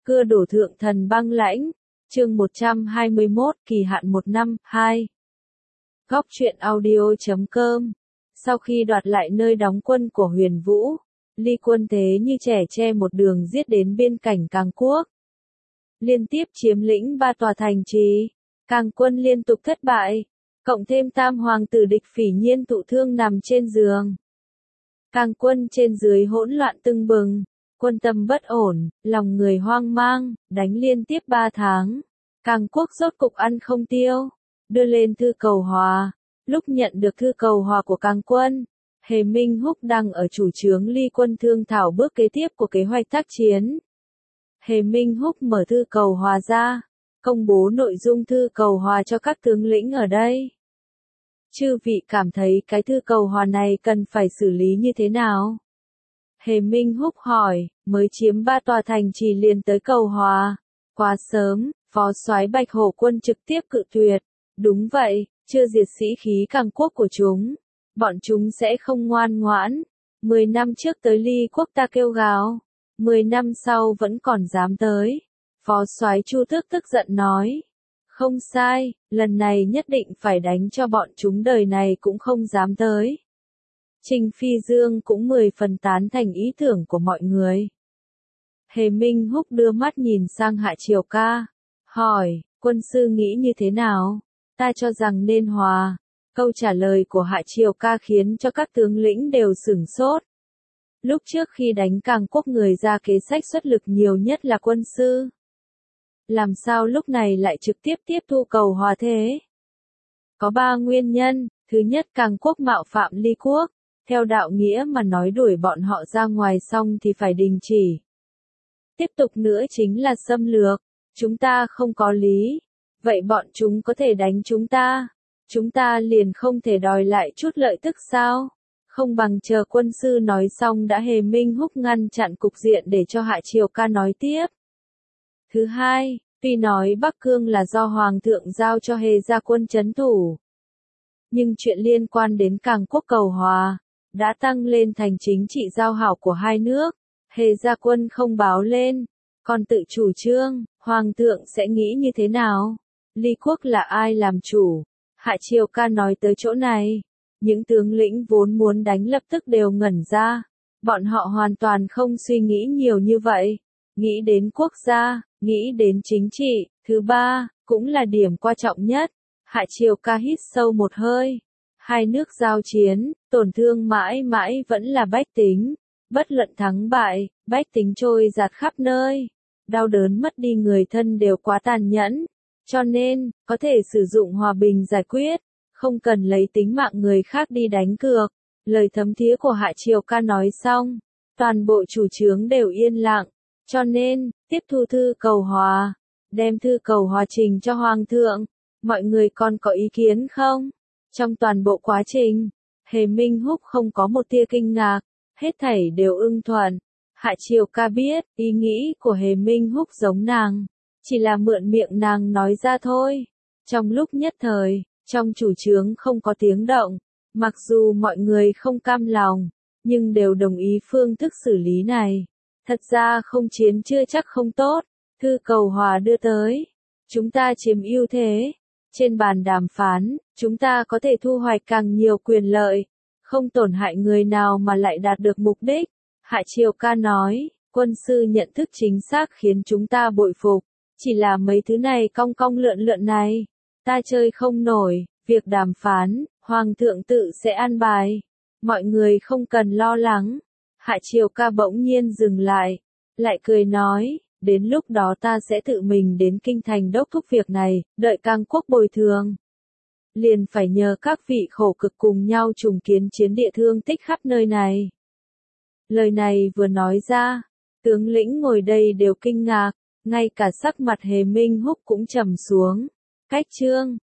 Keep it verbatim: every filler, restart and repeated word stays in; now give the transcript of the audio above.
Cưa đổ thượng thần băng lãnh, chương một trăm hai mươi mốt, kỳ hạn một năm, hai. Góc truyện audio.com. Sau khi đoạt lại nơi đóng quân của Huyền Vũ, Ly quân thế như trẻ tre một đường giết đến biên cảnh Cang Quốc. Liên tiếp chiếm lĩnh ba tòa thành trì, Cang quân liên tục thất bại, cộng thêm tam hoàng tử địch Phỉ Nhiên thụ thương nằm trên giường. Cang quân trên dưới hỗn loạn tưng bừng, quân tâm bất ổn, lòng người hoang mang, đánh liên tiếp ba tháng. Cang Quốc rốt cục ăn không tiêu, đưa lên thư cầu hòa. Lúc nhận được thư cầu hòa của Cang quân, Hề Minh Húc đang ở chủ trướng Ly quân thương thảo bước kế tiếp của kế hoạch tác chiến. Hề Minh Húc mở thư cầu hòa ra, công bố nội dung thư cầu hòa cho các tướng lĩnh ở đây. Chư vị cảm thấy cái thư cầu hòa này cần phải xử lý như thế nào? Hề Minh Húc hỏi, mới chiếm ba tòa thành trì liền tới cầu hòa. Quá sớm, phó soái Bạch Hổ quân trực tiếp cự tuyệt. Đúng vậy, chưa diệt sĩ khí Cang Quốc của chúng. Bọn chúng sẽ không ngoan ngoãn. Mười năm trước tới Ly quốc ta kêu gào. Mười năm sau vẫn còn dám tới. Phó soái Chu Tước tức giận nói. Không sai, lần này nhất định phải đánh cho bọn chúng đời này cũng không dám tới. Trình Phi Dương cũng mười phần tán thành ý tưởng của mọi người. Hề Minh Húc đưa mắt nhìn sang Hạ Triều Ca, hỏi, quân sư nghĩ như thế nào? Ta cho rằng nên hòa. Câu trả lời của Hạ Triều Ca khiến cho các tướng lĩnh đều sửng sốt. Lúc trước khi đánh Cang Quốc người ra kế sách xuất lực nhiều nhất là quân sư. Làm sao lúc này lại trực tiếp tiếp thu cầu hòa thế? Có ba nguyên nhân. Thứ nhất, Cang Quốc mạo phạm Ly quốc. Theo đạo nghĩa mà nói đuổi bọn họ ra ngoài xong thì phải đình chỉ. Tiếp tục nữa chính là xâm lược. Chúng ta không có lý. Vậy bọn chúng có thể đánh chúng ta. Chúng ta liền không thể đòi lại chút lợi tức sao? Không bằng chờ quân sư nói xong đã. Hề Minh Húc ngăn chặn cục diện để cho Hạ Triều Ca nói tiếp. Thứ hai, tuy nói Bắc Cương là do Hoàng thượng giao cho Hề gia quân trấn thủ. Nhưng chuyện liên quan đến Cang Quốc cầu hòa, đã tăng lên thành chính trị giao hảo của hai nước. Hề gia quân không báo lên, còn tự chủ trương, Hoàng thượng sẽ nghĩ như thế nào? Ly quốc là ai làm chủ? Hạ Triều Ca nói tới chỗ này, những tướng lĩnh vốn muốn đánh lập tức đều ngẩn ra. Bọn họ hoàn toàn không suy nghĩ nhiều như vậy. Nghĩ đến quốc gia, nghĩ đến chính trị. Thứ ba, cũng là điểm quan trọng nhất. Hạ Triều Ca hít sâu một hơi. Hai nước giao chiến, tổn thương mãi mãi vẫn là bách tính. Bất luận thắng bại, bách tính trôi giạt khắp nơi. Đau đớn mất đi người thân đều quá tàn nhẫn. Cho nên, có thể sử dụng hòa bình giải quyết. Không cần lấy tính mạng người khác đi đánh cược. Lời thấm thía của Hạ Triều Ca nói xong. Toàn bộ chủ trướng đều yên lặng. Cho nên, tiếp thu thư cầu hòa. Đem thư cầu hòa trình cho Hoàng thượng. Mọi người còn có ý kiến không? Trong toàn bộ quá trình, Hề Minh Húc không có một tia kinh ngạc. Hết thảy đều ưng thuận. Hạ Triều Ca biết, ý nghĩ của Hề Minh Húc giống nàng. Chỉ là mượn miệng nàng nói ra thôi. Trong lúc nhất thời, trong chủ trướng không có tiếng động. Mặc dù mọi người không cam lòng, nhưng đều đồng ý phương thức xử lý này. Thật ra không chiến chưa chắc không tốt. Thư cầu hòa đưa tới. Chúng ta chiếm ưu thế. Trên bàn đàm phán, chúng ta có thể thu hoạch càng nhiều quyền lợi. Không tổn hại người nào mà lại đạt được mục đích. Hạ Triều Ca nói, quân sư nhận thức chính xác khiến chúng ta bội phục. Chỉ là mấy thứ này cong cong lượn lượn này. Ta chơi không nổi, việc đàm phán, Hoàng thượng tự sẽ an bài. Mọi người không cần lo lắng. Hạ Triều Ca bỗng nhiên dừng lại. Lại cười nói, đến lúc đó ta sẽ tự mình đến kinh thành đốc thúc việc này, đợi Cang Quốc bồi thường. Liền phải nhờ các vị khổ cực cùng nhau trùng kiến chiến địa thương tích khắp nơi này. Lời này vừa nói ra, tướng lĩnh ngồi đây đều kinh ngạc, ngay cả sắc mặt Hề Minh Húc cũng trầm xuống. Cách chương,